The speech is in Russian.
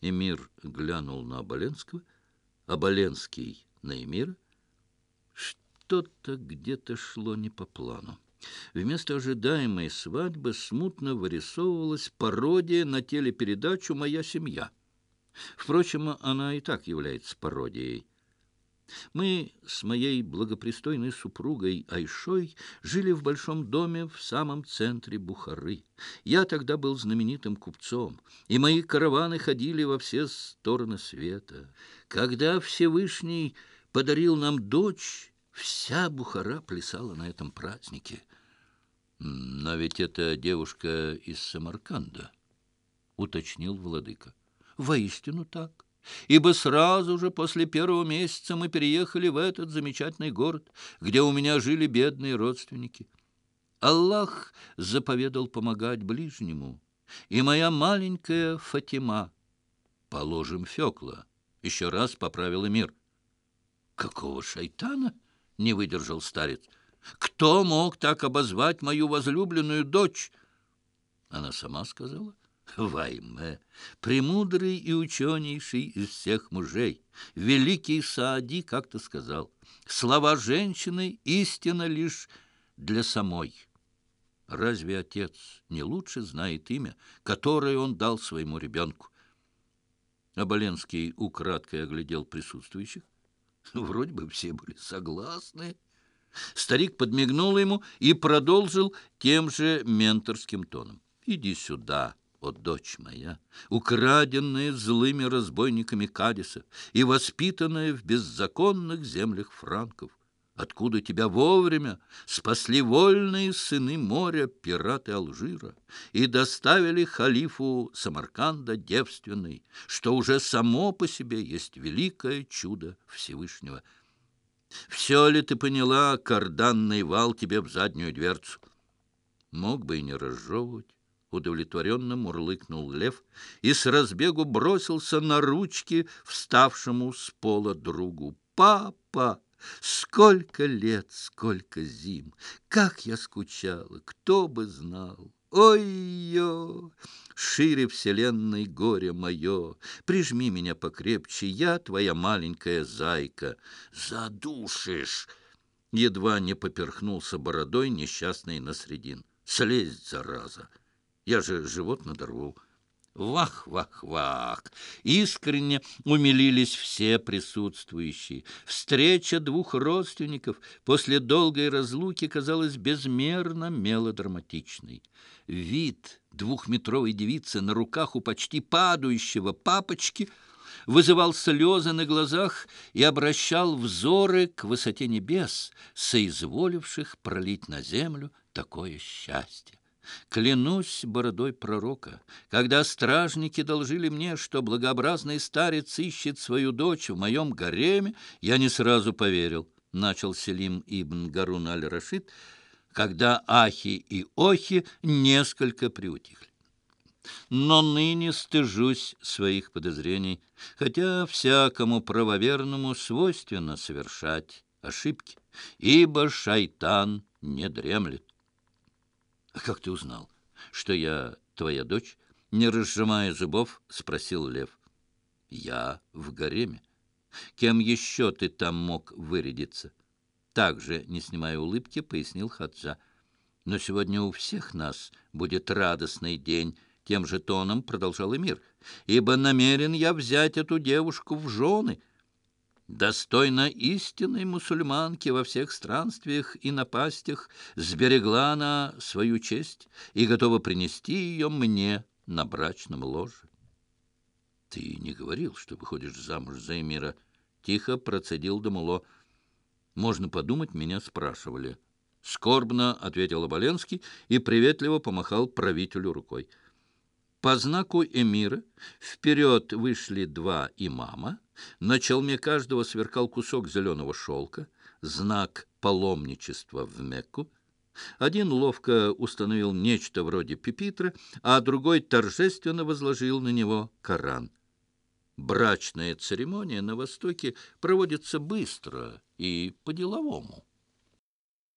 Эмир глянул на Оболенского, Оболенский на Эмира. Что-то где-то шло не по плану. Вместо ожидаемой свадьбы смутно вырисовывалась пародия на телепередачу «Моя семья». Впрочем, она и так является пародией. Мы с моей благопристойной супругой Айшой жили в большом доме в самом центре Бухары. Я тогда был знаменитым купцом, и мои караваны ходили во все стороны света. Когда Всевышний подарил нам дочь, вся Бухара плясала на этом празднике. Но ведь эта девушка из Самарканда, уточнил владыка. Воистину так. Ибо сразу же после первого месяца мы переехали в этот замечательный город, где у меня жили бедные родственники. Аллах заповедал помогать ближнему, и моя маленькая Фатима, положим, Фёкла, еще раз поправил Эмир. Какого шайтана? Не выдержал старец. Кто мог так обозвать мою возлюбленную дочь? Она сама сказала. Вайме, премудрый и ученейший из всех мужей, великий Саади как-то сказал, слова женщины истина лишь для самой. Разве отец не лучше знает имя, которое он дал своему ребенку? Оболенский украдкой оглядел присутствующих. Вроде бы все были согласны. Старик подмигнул ему и продолжил тем же менторским тоном. «Иди сюда, о дочь моя, украденная злыми разбойниками Кадиса и воспитанная в беззаконных землях франков, откуда тебя вовремя спасли вольные сыны моря, пираты Алжира, и доставили халифу Самарканда девственной, что уже само по себе есть великое чудо Всевышнего. Все ли ты поняла, карданный вал тебе в заднюю дверцу?» Мог бы и не разжевывать. Удовлетворенно мурлыкнул лев и с разбегу бросился на ручки вставшему с пола другу. «Папа! Сколько лет, сколько зим! Как я скучала! Кто бы знал! Ой-ё! Шире вселенной горе мое! Прижми меня покрепче, я твоя маленькая зайка! Задушишь!» Едва не поперхнулся бородой несчастный Насредин. «Слезь, зараза! Я же живот надорву». Вах, вах, вах! Искренне умилились все присутствующие. Встреча двух родственников после долгой разлуки казалась безмерно мелодраматичной. Вид двухметровой девицы на руках у почти падающего папочки вызывал слезы на глазах и обращал взоры к высоте небес, соизволивших пролить на землю такое счастье. Клянусь бородой пророка, когда стражники доложили мне, что благообразный старец ищет свою дочь в моем гареме, я не сразу поверил, — начал Селим ибн Гарун аль-Рашид, когда ахи и охи несколько приутихли. Но ныне стыжусь своих подозрений, хотя всякому правоверному свойственно совершать ошибки, ибо шайтан не дремлет. — А как ты узнал, что я твоя дочь? — не разжимая зубов, спросил лев. — Я в гареме. Кем еще ты там мог вырядиться? Также, не снимая улыбки, пояснил Хаджа. — Но сегодня у всех нас будет радостный день, — тем же тоном продолжал Эмир, — ибо намерен я взять эту девушку в жены. Достойно истинной мусульманки во всех странствиях и напастях сберегла она свою честь и готова принести ее мне на брачном ложе. — Ты не говорил, что выходишь замуж за Эмира? — тихо процедил Дамуло. — Можно подумать, меня спрашивали. Скорбно ответил Оболенский и приветливо помахал правителю рукой. По знаку эмира вперед вышли два имама. На челме каждого сверкал кусок зеленого шелка, знак паломничества в Мекку. Один ловко установил нечто вроде пюпитра, а другой торжественно возложил на него Коран. Брачная церемония на Востоке проводится быстро и по-деловому.